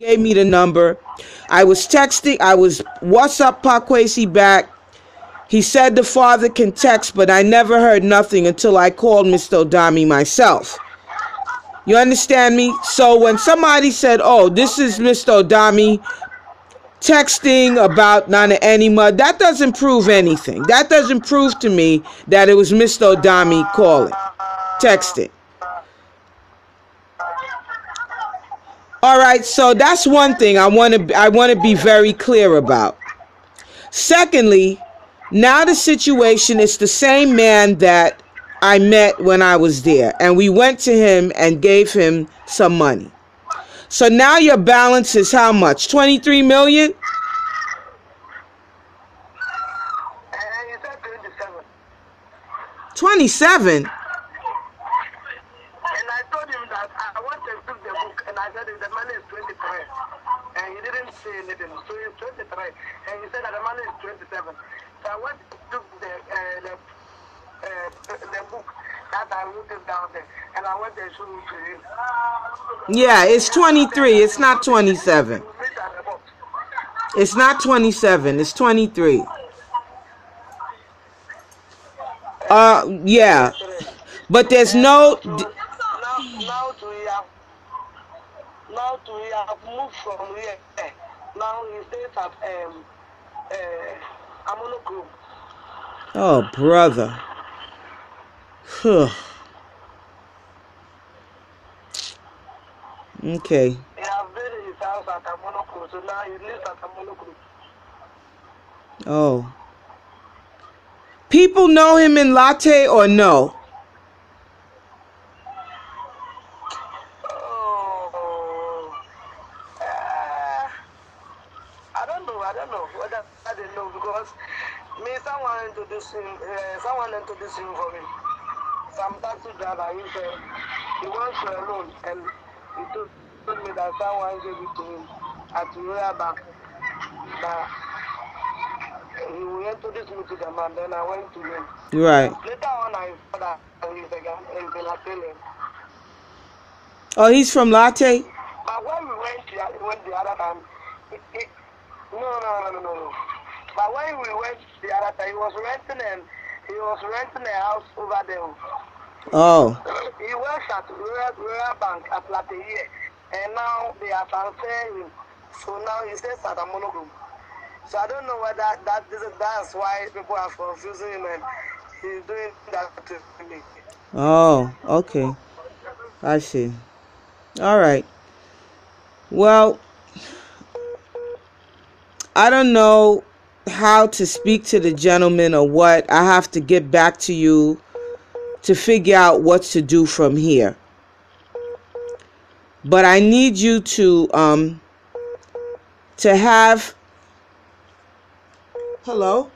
gave me the number. I was texting. I was WhatsApp Pakwesi back. He said the father can text, but I never heard nothing until I called Mr. Odami myself. You understand me? So when somebody said, oh, this is Mr. Odami texting about Nana Enima, that doesn't prove anything. That doesn't prove to me that it was Mr. Odami calling, texting. All right, so that's one thing I want to be very clear about. Secondly, now the situation is the same man that I met when I was there, and we went to him and gave him some money. So now your balance is how much? 23 million? He said 27. 27? And I told him that I want to took the book, and I said the money is 23. And he didn't say anything, so it's 23. And he said that the money is 27. So I went to took the book that I wrote it down there, and I went and showed it to him. Yeah, it's 23. It's not 27. It's not 27. It's 23. Yeah. But there's no... Now we have moved from here. Now he stays at Amonokro. Oh, brother. Okay. He has built his house at Amonokro, so now he lives at Amonokro. Oh. People know him in Latte or no? I don't know whether they know, because someone introduced him for me. Some taxi driver, he wants a loan, and he told me that someone gave it to him at Royal Bank. That he will introduce me to the man, then I went to him. Right. Later on, I saw that he's a Latte. Oh, he's from Latte? But when we went the other time, no. But when we went the other time, he was renting a house over there. Oh. He works at Royal Bank at Latte here, and now they are transferring him. So now he stays at a monogroup. So I don't know whether that's why people are confusing him, and he's doing that to me. Oh, okay. I see. All right. Well, I don't know how to speak to the gentleman or what. I have to get back to you to figure out what to do from here. But I need you to have... Hello?